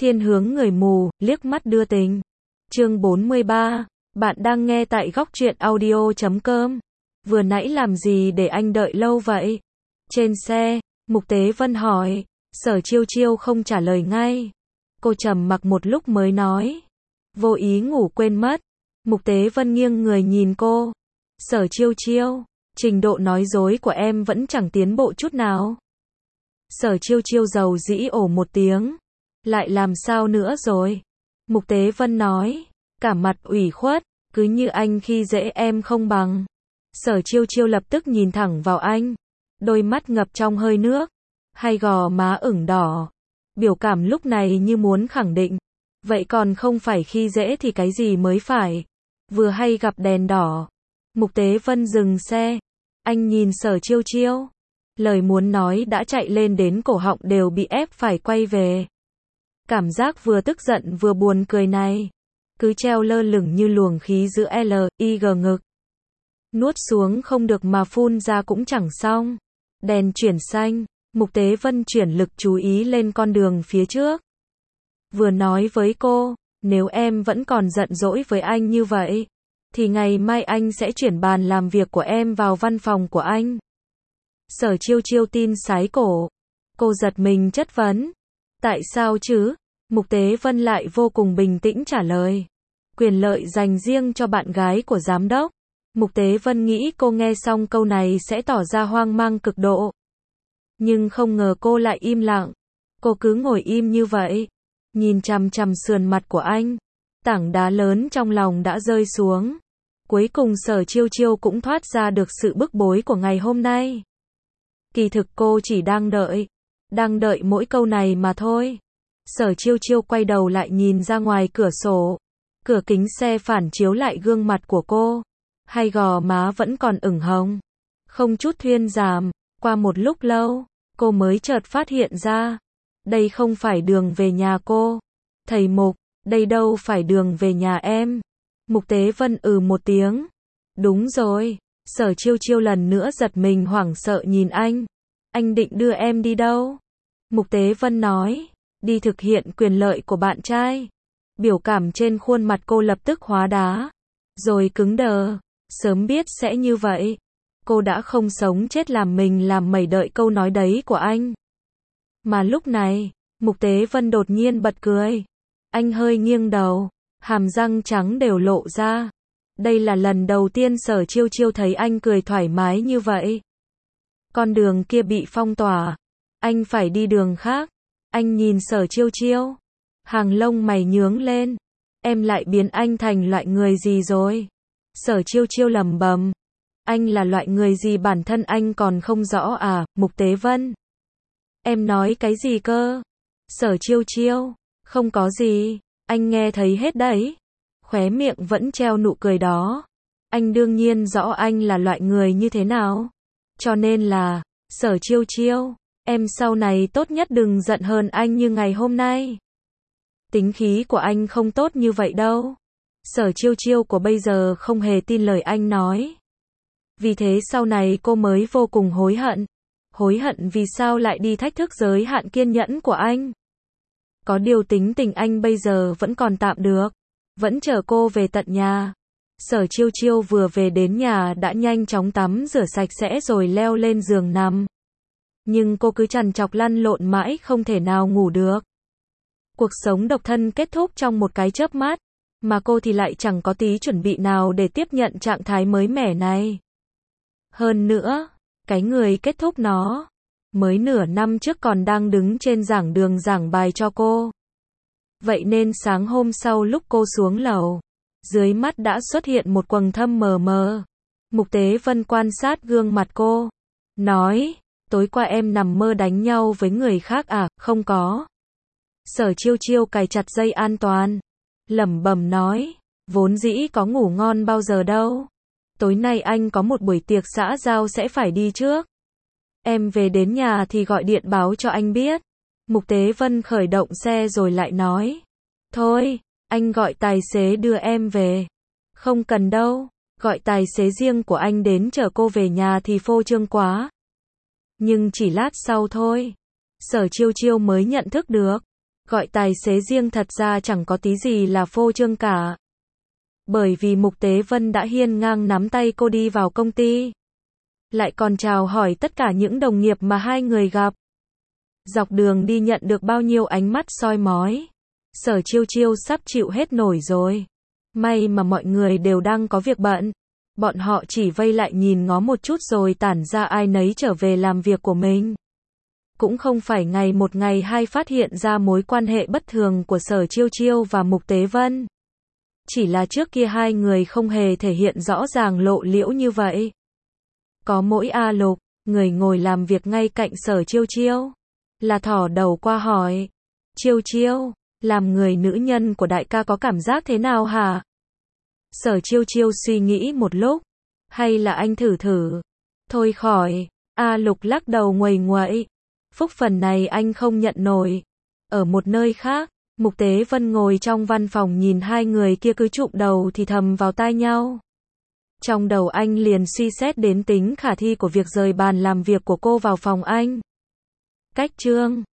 Thiên hướng người mù, liếc mắt đưa tình. Chương 43. Bạn đang nghe tại góc truyện audio.com. Vừa nãy làm gì để anh đợi lâu vậy? Trên xe, Mục Tế Vân hỏi. Sở Chiêu Chiêu không trả lời ngay. Cô trầm mặc một lúc mới nói. Vô ý ngủ quên mất. Mục Tế Vân nghiêng người nhìn cô. Sở Chiêu Chiêu, trình độ nói dối của em vẫn chẳng tiến bộ chút nào. Sở Chiêu Chiêu dầu dĩ ổ một tiếng. Lại làm sao nữa rồi? Mục Tế Vân nói, cả mặt ủy khuất, cứ như anh khi dễ em không bằng. Sở Chiêu Chiêu lập tức nhìn thẳng vào anh, đôi mắt ngập trong hơi nước, hai gò má ửng đỏ. Biểu cảm lúc này như muốn khẳng định, vậy còn không phải khi dễ thì cái gì mới phải? Vừa hay gặp đèn đỏ. Mục Tế Vân dừng xe, anh nhìn Sở Chiêu Chiêu, lời muốn nói đã chạy lên đến cổ họng đều bị ép phải quay về. Cảm giác vừa tức giận vừa buồn cười này, cứ treo lơ lửng như luồng khí giữa L.I.G ngực. Nuốt xuống không được mà phun ra cũng chẳng xong. Đèn chuyển xanh, Mục Tế Vân chuyển lực chú ý lên con đường phía trước. Vừa nói với cô, nếu em vẫn còn giận dỗi với anh như vậy, thì ngày mai anh sẽ chuyển bàn làm việc của em vào văn phòng của anh. Sở Chiêu Chiêu tin sái cổ. Cô giật mình chất vấn. Tại sao chứ? Mục Tế Vân lại vô cùng bình tĩnh trả lời. Quyền lợi dành riêng cho bạn gái của giám đốc. Mục Tế Vân nghĩ cô nghe xong câu này sẽ tỏ ra hoang mang cực độ. Nhưng không ngờ cô lại im lặng. Cô cứ ngồi im như vậy, nhìn chằm chằm sườn mặt của anh. Tảng đá lớn trong lòng đã rơi xuống. Cuối cùng Sở Chiêu Chiêu cũng thoát ra được sự bức bối của ngày hôm nay. Kỳ thực cô chỉ đang đợi mỗi câu này mà thôi. Sở Chiêu Chiêu quay đầu lại nhìn ra ngoài cửa sổ. Cửa kính xe phản chiếu lại gương mặt của cô. Hai gò má vẫn còn ửng hồng, không chút thuyên giảm. Qua một lúc lâu, cô mới chợt phát hiện ra. Đây không phải đường về nhà cô. Thầy Mục, đây đâu phải đường về nhà em. Mục Tế Vân một tiếng. Đúng rồi. Sở Chiêu Chiêu lần nữa giật mình hoảng sợ nhìn anh. Anh định đưa em đi đâu? Mục Tế Vân nói. Đi thực hiện quyền lợi của bạn trai. Biểu cảm trên khuôn mặt cô lập tức hóa đá, rồi cứng đờ. Sớm biết sẽ như vậy, cô đã không sống chết làm mình làm mẩy đợi câu nói đấy của anh. Mà lúc này, Mục Tế Vân đột nhiên bật cười. Anh hơi nghiêng đầu, hàm răng trắng đều lộ ra. Đây là lần đầu tiên Sở Chiêu Chiêu thấy anh cười thoải mái như vậy. Con đường kia bị phong tỏa, anh phải đi đường khác. Anh nhìn Sở Chiêu Chiêu, hàng lông mày nhướng lên. Em lại biến anh thành loại người gì rồi? Sở Chiêu Chiêu lẩm bẩm. Anh là loại người gì bản thân anh còn không rõ à? Mục Tế Vân. Em nói cái gì cơ? Sở Chiêu Chiêu. Không có gì, anh nghe thấy hết đấy. Khóe miệng vẫn treo nụ cười đó. Anh đương nhiên rõ anh là loại người như thế nào. Cho nên là, Sở Chiêu Chiêu, em sau này tốt nhất đừng giận hơn anh như ngày hôm nay. Tính khí của anh không tốt như vậy đâu. Sở Chiêu Chiêu của bây giờ không hề tin lời anh nói. Vì thế sau này cô mới vô cùng hối hận. Hối hận vì sao lại đi thách thức giới hạn kiên nhẫn của anh. Có điều tính tình anh bây giờ vẫn còn tạm được. Vẫn chờ cô về tận nhà. Sở Chiêu Chiêu vừa về đến nhà đã nhanh chóng tắm rửa sạch sẽ rồi leo lên giường nằm. Nhưng cô cứ trằn trọc lăn lộn mãi không thể nào ngủ được. Cuộc sống độc thân kết thúc trong một cái chớp mắt. Mà cô thì lại chẳng có tí chuẩn bị nào để tiếp nhận trạng thái mới mẻ này. Hơn nữa, cái người kết thúc nó, mới nửa năm trước còn đang đứng trên giảng đường giảng bài cho cô. Vậy nên sáng hôm sau lúc cô xuống lầu, dưới mắt đã xuất hiện một quầng thâm mờ mờ. Mục Tế Vân quan sát gương mặt cô, nói, tối qua em nằm mơ đánh nhau với người khác à? Không có. Sở Chiêu Chiêu cài chặt dây an toàn, lẩm bẩm nói, vốn dĩ có ngủ ngon bao giờ đâu. Tối nay anh có một buổi tiệc xã giao sẽ phải đi trước. Em về đến nhà thì gọi điện báo cho anh biết. Mục Tế Vân khởi động xe rồi lại nói, thôi, anh gọi tài xế đưa em về. Không cần đâu, gọi tài xế riêng của anh đến chở cô về nhà thì phô trương quá. Nhưng chỉ lát sau thôi, Sở Chiêu Chiêu mới nhận thức được, Gọi tài xế riêng thật ra chẳng có tí gì là phô trương cả. Bởi vì Mục Tế Vân đã hiên ngang nắm tay cô đi vào công ty. Lại còn chào hỏi tất cả những đồng nghiệp mà hai người gặp. Dọc đường đi nhận được bao nhiêu ánh mắt soi mói. Sở Chiêu Chiêu sắp chịu hết nổi rồi. May mà mọi người đều đang có việc bận. Bọn họ chỉ vây lại nhìn ngó một chút rồi tản ra ai nấy trở về làm việc của mình. Cũng không phải ngày một ngày hai phát hiện ra mối quan hệ bất thường của Sở Chiêu Chiêu và Mục Tế Vân. Chỉ là trước kia hai người không hề thể hiện rõ ràng lộ liễu như vậy. Có mỗi A Lục, người ngồi làm việc ngay cạnh Sở Chiêu Chiêu, là thỏ đầu qua hỏi. Chiêu Chiêu, làm người nữ nhân của đại ca có cảm giác thế nào hả? Sở Chiêu Chiêu suy nghĩ một lúc. Hay là anh thử thử. Thôi khỏi. A Lục lắc đầu nguầy nguậy. Phúc phần này anh không nhận nổi. Ở một nơi khác, Mục Tế Vân ngồi trong văn phòng nhìn hai người kia cứ chụm đầu thì thầm vào tai nhau. Trong đầu anh liền suy xét đến tính khả thi của việc rời bàn làm việc của cô vào phòng anh. Cách Trương